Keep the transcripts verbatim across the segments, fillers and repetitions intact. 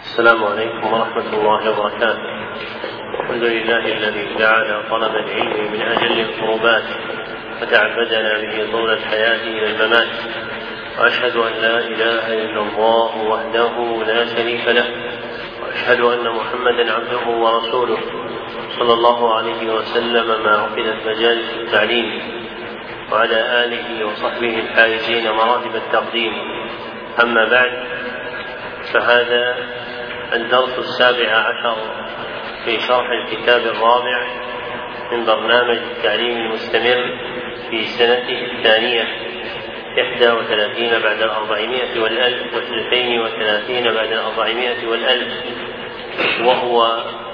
السلام عليكم ورحمة الله وبركاته. الحمد لله الذي جعل طلب العلم من أجل القربات وتعبدنا به طول الحياة إلى الممات، وأشهد أن لا إله إلا الله وحده لا شريك له، وأشهد أن محمدا عبده ورسوله صلى الله عليه وسلم ما عقدت مجالس التعليم، وعلى آله وصحبه الحائزين مراتب التقديم. أما بعد، فهذا الدرس السابع عشر في شرح الكتاب الرابع من برنامج التعليم المستمر في سنته الثانية إحدى وثلاثين بعد الأربعمائة والألف واثنتين وثلاثين بعد الأربعمائة والألف، وهو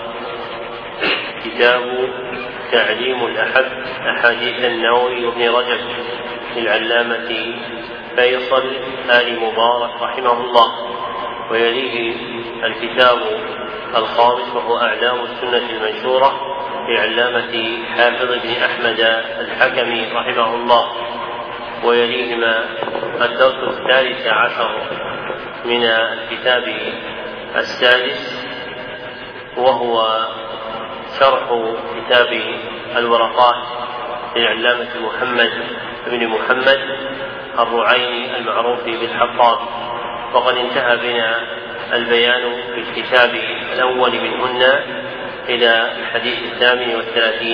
كتاب تعليم الأحب أحاديث النووي وابن رجب للعلامة فيصل آل مبارك رحمه الله. ويليه الكتاب الخامس وهو أعلام السنة المنشورة لعلامة حافظ بن أحمد الحكمي رحمه الله. ويليهما الدرس الثالث عشر من الكتاب السادس وهو شرح كتاب الورقات للعلامة محمد بن محمد الرعيني المعروف بالحطاب. وقد انتهى بنا البيان في الكتاب الأول منهن إلى الحديث الثامن والثلاثين.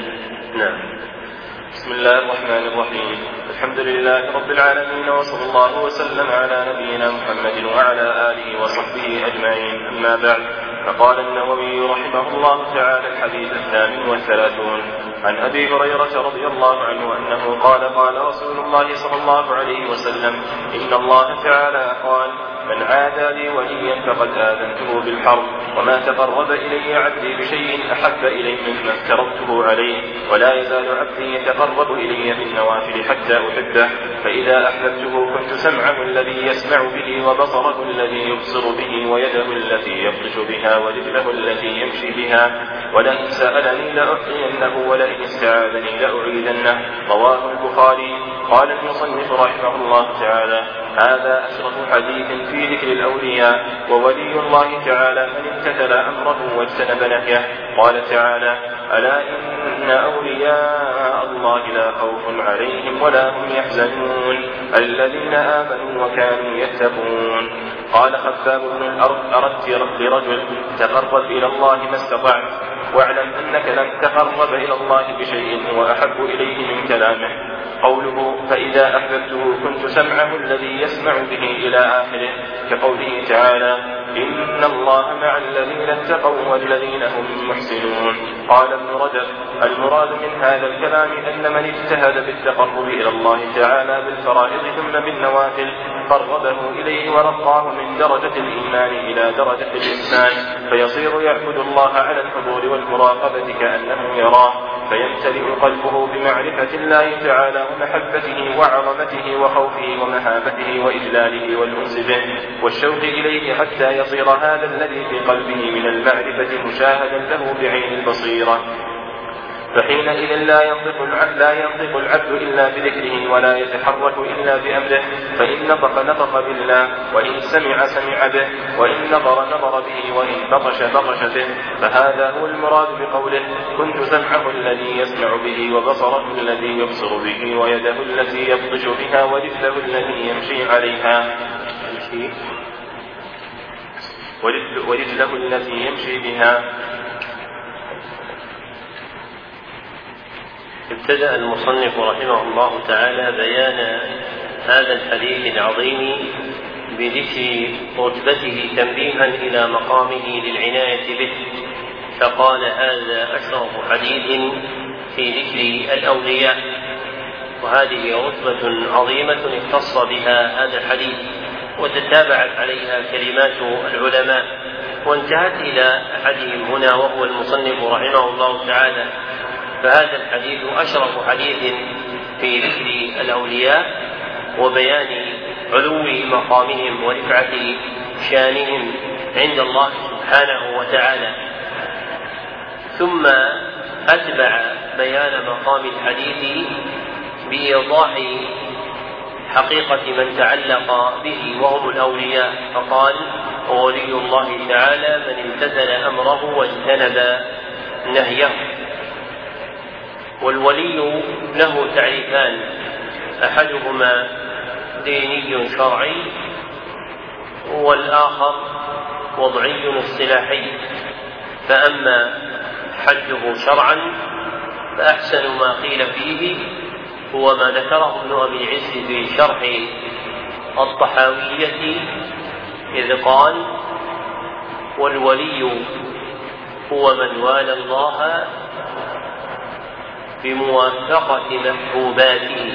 نعم. بسم الله الرحمن الرحيم. الحمد لله رب العالمين، وصلى الله وسلم على نبينا محمد وعلى آله وصحبه أجمعين. أما بعد، فقال النووي رحمه الله تعالى: الحديث الثامن والثلاثون عن أبي هريرة رضي الله عنه أنه قال: قال رسول الله صلى الله عليه وسلم: إن الله تعالى قال: من عادى لي وليا فقد آذنته بالحرب، وما تقرب إلي عبدي بشيء أحب إلي مما افترضته عليه، ولا يزال عبدي يتقرب إلي بالنوافل حتى أحبه، فإذا أحببته كنت سمعه الذي يسمع به، وبصره الذي يبصر به، ويده التي يبطش بها، ورجله التي يمشي بها، ولئن سألني لأعطينه، ولئن استعاذني لأعيذنه. رواه البخاري. قال المصنف رحمه الله تعالى: هذا أشرف حديث في ذكر الأولياء، وولي الله تعالى من امتثل أمره واجتنب نهيه. قال تعالى: ألا إن أولياء الله لا خوف عليهم ولا هم يحزنون الذين آمنوا وكانوا يتقون. قال خباب بن الأرض: أردت لرجل تقرب إلى الله ما استطعت، واعلم أنك لن تقرب إلى الله بشيء هو أحب إليه من كلامه. قوله: فإذا أحببته كنت سمعه الذي يسمع به إلى آخره، كقوله تعالى: إن الله مع الذين اتقوا والذين هم محسنون. قال ابن رجب: المراد من هذا الكلام أن من اجتهد بالتقرب إلى الله تعالى بالفرائض ثم بالنوافل قربه إليه ورقاه من درجة الإيمان إلى درجة الإحسان، فيصير يعبد الله على الحضور والمراقبة كأنه يراه، فيمتلئ قلبه بمعرفة الله تعالى ومحبته وعظمته وخوفه ومهابته وإجلاله والأنس به والشوق إليه، حتى يصير هذا الذي في قلبه من المعرفة مشاهدا له بعين البصيرة، فحينئذ لا ينطق العبد, لا ينطق العبد إلا بذكره، ولا يتحرك إلا بأمره، فإن نطق نطق بالله، وإن سمع سمع به، وإن نظر نظر به، وإن بطش بطش به. فهذا هو المراد بقوله: كنت سمعه الذي يسمع به، وبصره الذي يبصر به، ويده التي يبطش بها، ورجله التي يمشي عليها ورجله التي يمشي بها. ابتدأ المصنف رحمه الله تعالى بيان هذا الحديث العظيم بذكر رتبته تنبيها إلى مقامه للعناية به، فقال: هذا أشرف حديث في ذكر الأولياء. وهذه رتبة عظيمة اختص بها هذا الحديث، وتتابعت عليها كلمات العلماء، وانتهت إلى أحدهم هنا وهو المصنف رحمه الله تعالى. فهذا الحديث أشرف حديث في ذكر الأولياء وبيان علو مقامهم ورفعة شانهم عند الله سبحانه وتعالى. ثم أتبع بيان مقام الحديث بإيضاح حقيقة من تعلق به وهم الأولياء، فقال: وولي الله تعالى من امتثل أمره واجتنب نهيه. والولي له تعريفان، أحدهما ديني شرعي والآخر وضعي اصطلاحي. فأما حده شرعا فأحسن ما قيل فيه هو ما ذكره ابن أبي العز في شرح الطحاوية، إذ قال: والولي هو من والى الله بموافقة محبوباته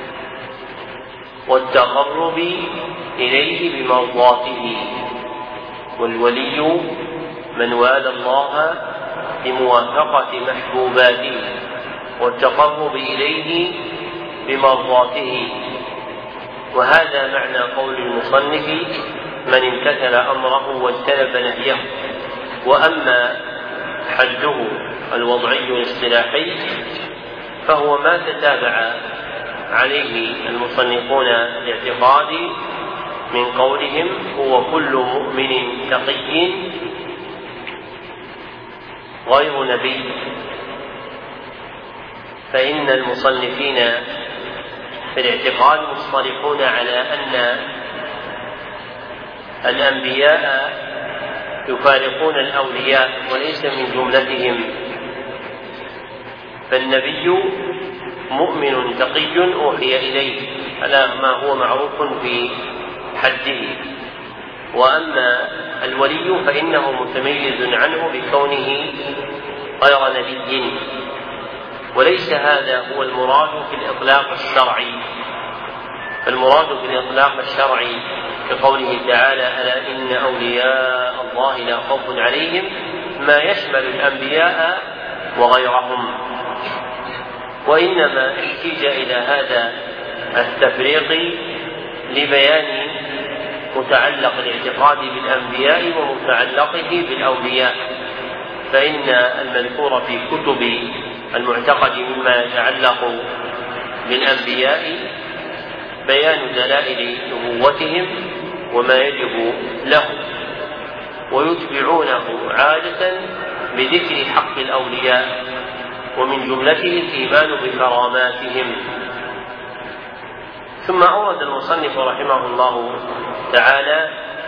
والتقرب إليه بمرضاته. والولي من والى الله بموافقة محبوباته والتقرب إليه بمرضاته. وهذا معنى قول المصنف: من امتثل أمره واجتنب نهيه. وأما حده الوضعي الاصطلاحي فهو ما تتابع عليه المصنفون الاعتقاد من قولهم: هو كل مؤمن تقي غير نبي. فإن المصنفين في الاعتقاد مصطلحون على أن الأنبياء يفارقون الأولياء وليس من جملتهم. فالنبي مؤمن تقي أوحي إليه على ما هو معروف في حده. وأما الولي فإنه متميز عنه بكونه غير نبي. وليس هذا هو المراد في الإطلاق الشرعي. فالمراد في الإطلاق الشرعي كقوله تعالى: ألا إن أولياء الله لا خوف عليهم، ما يشمل الأنبياء وغيرهم. وإنما احتيج إلى هذا التفريق لبيان متعلق الاعتقاد بالأنبياء ومتعلقه بالأولياء. فإن المذكور في كتب المعتقد مما يتعلق بالأنبياء بيان دلائل نبوتهم وما يجب لهم، ويتبعونه عادة بذكر حق الأولياء، ومن جملته الإيمان بكراماتهم. ثم أورد المصنف رحمه الله تعالى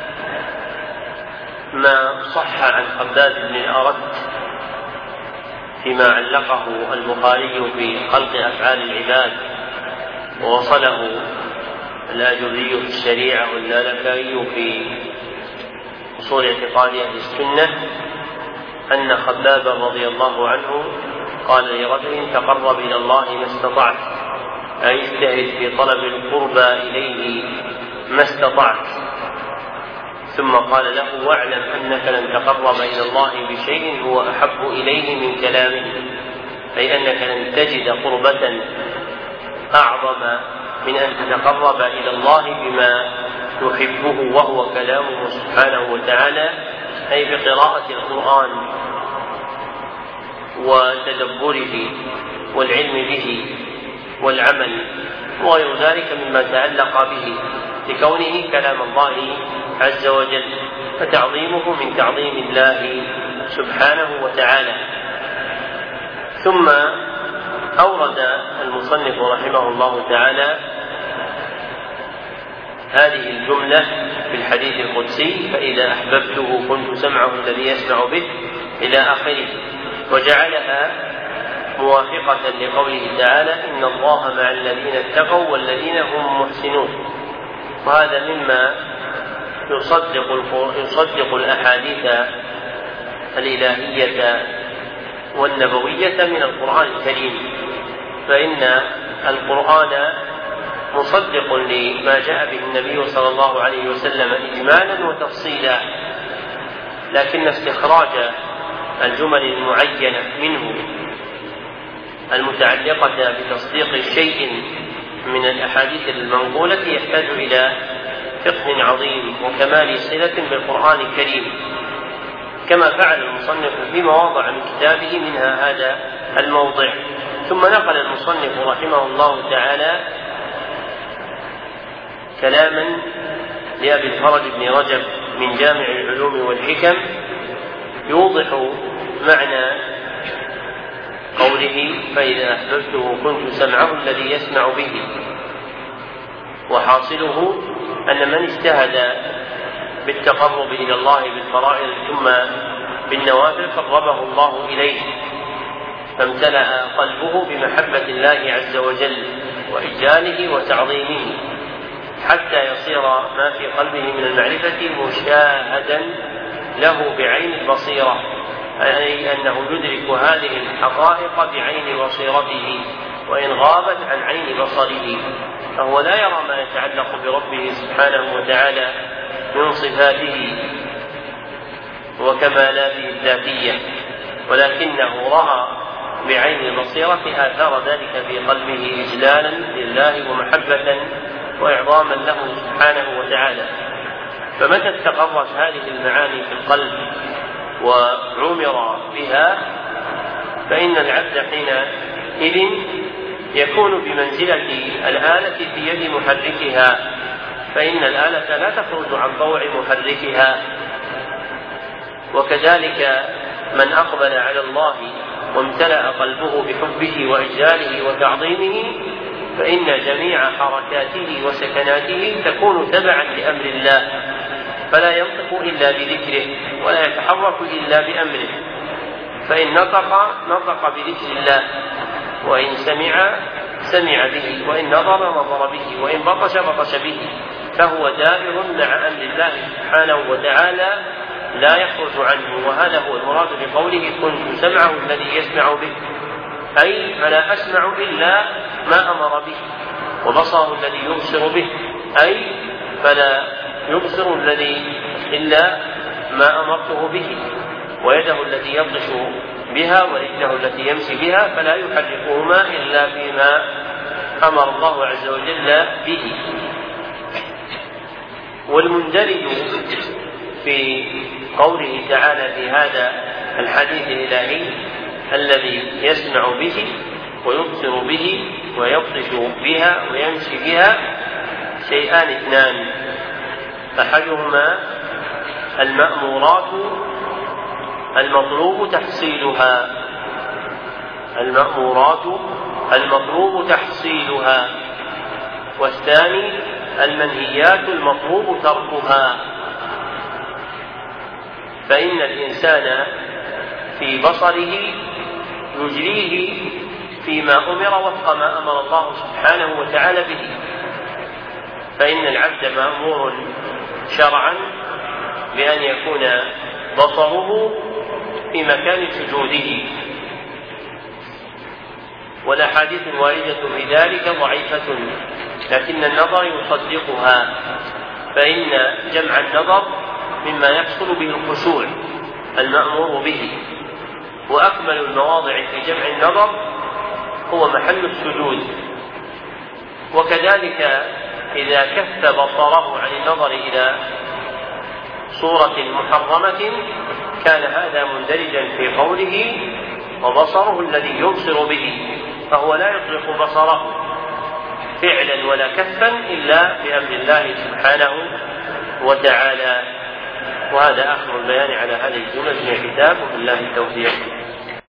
ما صح عن خباب بن الأرد فيما علقه البخاري في خلق أفعال العباد، ووصله الآجري في الشريعة واللالكائي في أصول اعتقاد أهل السنة، أن خبابا رضي الله عنه قال لرجل: تقرب إلى الله ما استطعت، أي اجتهد في طلب القربى إليه ما استطعت. ثم قال له: واعلم أنك لن تقرب إلى الله بشيء هو أحب إليه من كلامه، أي أنك لن تجد قربة أعظم من أن تتقرب إلى الله بما تحبه وهو كلامه سبحانه وتعالى، أي بقراءة القرآن وتدبره والعلم به والعمل وغير ذلك مما تعلق به لكونه كلام الله عز وجل، فتعظيمه من تعظيم الله سبحانه وتعالى. ثم أورد المصنف رحمه الله تعالى هذه الجملة في الحديث القدسي: فإذا أحببته كنت سمعه الذي يسمع به، إلى آخره، وجعلها موافقة لقوله تعالى: إن الله مع الذين اتقوا والذين هم محسنون. وهذا مما يصدق, يصدق الأحاديث الإلهية والنبوية من القرآن الكريم، فإن القرآن مصدق لما جاء به النبي صلى الله عليه وسلم إجمالا وتفصيلا، لكن استخراج الجمل المعينة منه المتعلقة بتصديق شيء من الأحاديث المنقولة يحتاج إلى فقه عظيم وكمال صلة بالقرآن الكريم، كما فعل المصنف في مواضع من كتابه منها هذا الموضع. ثم نقل المصنف رحمه الله تعالى كلاما لأبي الفرج بن رجب من جامع العلوم والحكم يوضح معنى قوله فإذا أحببته كنت سمعه الذي يسمع به. وحاصله أن من اجتهد بالتقرب إلى الله بالفرائض ثم بالنوافل قربه الله إليه، فامتلأ قلبه بمحبة الله عز وجل وإجلاله وتعظيمه، حتى يصير ما في قلبه من المعرفة مشاهدا له بعين البصيرة، أي أنه يدرك هذه الحقائق بعين بصيرته وإن غابت عن عين بصره، فهو لا يرى ما يتعلق بربه سبحانه وتعالى من صفاته وكمالاته الذاتية، ولكنه رأى بعين البصيرة آثار ذلك في قلبه إجلالا لله ومحبة وإعظاما له سبحانه وتعالى. فمتى استقرت هذه المعاني في القلب وعمر بها فإن العبد حينئذ يكون بمنزلة الآلة في يد محركها، فإن الآلة لا تخرج عن طوع محركها. وكذلك من أقبل على الله وامتلأ قلبه بحبه وإجلاله وتعظيمه فإن جميع حركاته وسكناته تكون تبعا لأمر الله، فلا ينطق إلا بذكره ولا يتحرك إلا بأمره، فإن نطق نطق بذكر الله، وإن سمع سمع به، وإن نظر نظر به، وإن بطش بطش به، فهو دائر مع أمر الله سبحانه وتعالى لا يخرج عنه. وهذا هو المراد بقوله كنت سمعه الذي يسمع به، أي فلا أسمع إلا ما أمر به، وبصره الذي يبصر به، أي فلا يبصر الذي إلا ما أمرته به، ويده التي يبطش بها ورجله التي يمشي بها فلا يحركهما إلا فيما أمر الله عز وجل به. والمندرج في قوله تعالى في هذا الحديث الإلهي الذي يسمع به ويبصر به ويبطش بها ويمشي بها شيئان اثنان: أحدهما المأمورات المطلوب تحصيلها المأمورات المطلوب تحصيلها والثاني المنهيات المطلوب تركها. فإن الإنسان في بصره يجريه فيما أمر وفق ما أمر الله سبحانه وتعالى به، فإن العبد مأمور شرعا بأن يكون بصره في مكان سجوده، والأحاديث الواردة في ذلك ضعيفة لكن النظر يصدقها، فإن جمع النظر مما يحصل به الخشوع المأمور به، وأكمل المواضع في جمع النظر هو محل السجود. وكذلك إذا كف بصره عن النظر إلى صورة محرمة كان هذا مندرجا في قوله وبصره الذي يبصر به، فهو لا يطلق بصره فعلا ولا كفا إلا بأمر الله سبحانه وتعالى. وهذا آخر البيان على هذه الجملة من الكتاب، وبالله التوفيق.